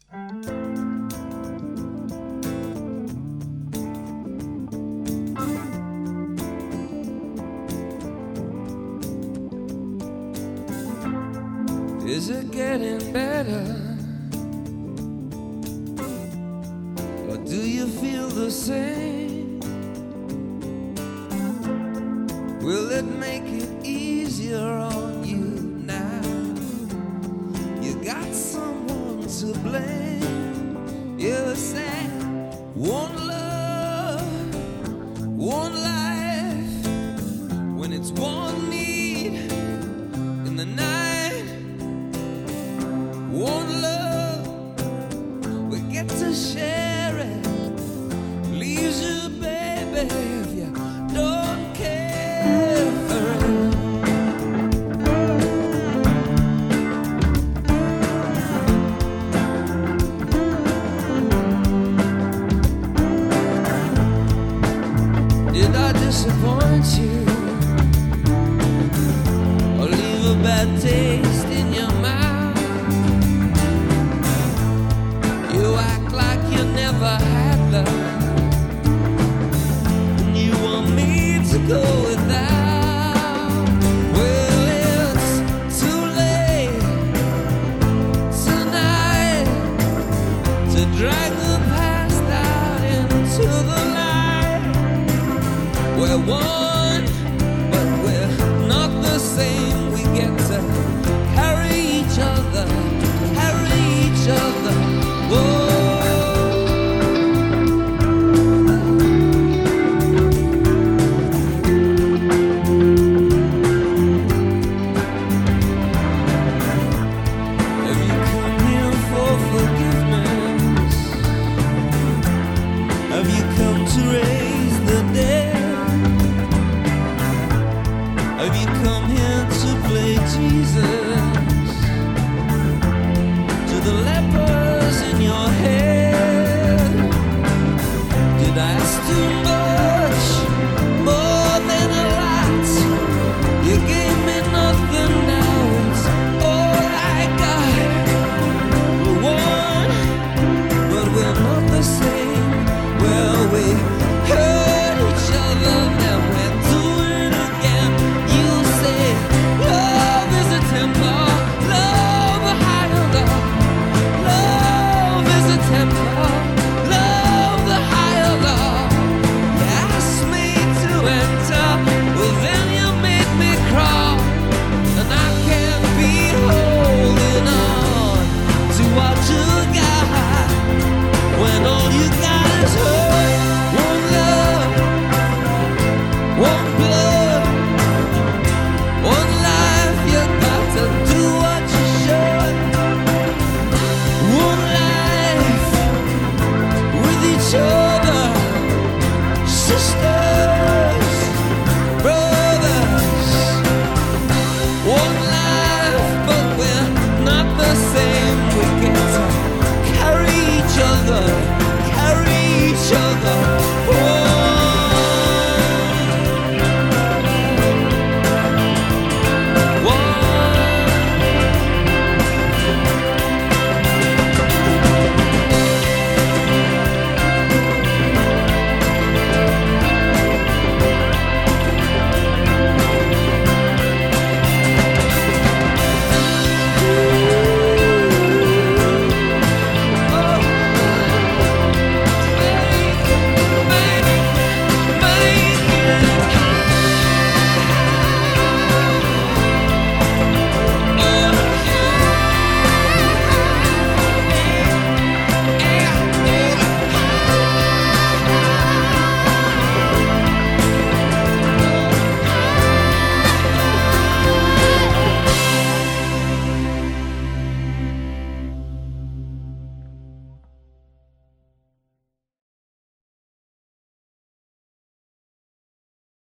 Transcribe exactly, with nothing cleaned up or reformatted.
Is it getting better? Or do you feel the same? Will it make it easier on you now? You got someone to blame. You said one love, one life, when it's one need in the night. One love, we get to share it. Leaves you, baby, if you don't care for it. Did I disappoint you? Or leave a bad taste in your mouth? You act like you never had love, and you want me to go without. Well, it's too late tonight to drag the past out into the light. We're one, but we're not the same. We get to carry each other, carry each other. Whoa. Have you come here for forgiveness? Have you come to raise the dead? Have you come here to play Jesus to the lepers in your head? Did I ask too much, more than a lot? You gave me nothing, now it's all I got. We're one, but we're not the same. Well, we hurt each other, now we're doing it again. You say love is a temper, love a higher love. Love is a temper, love the higher love. You asked me to enter, well then you made me crawl, and I can't be holding on to what you got when all you got is hurt. One love, one blood, one life. You got to do what you should. One life with each other, sisters, brothers. One life, but we're not the same.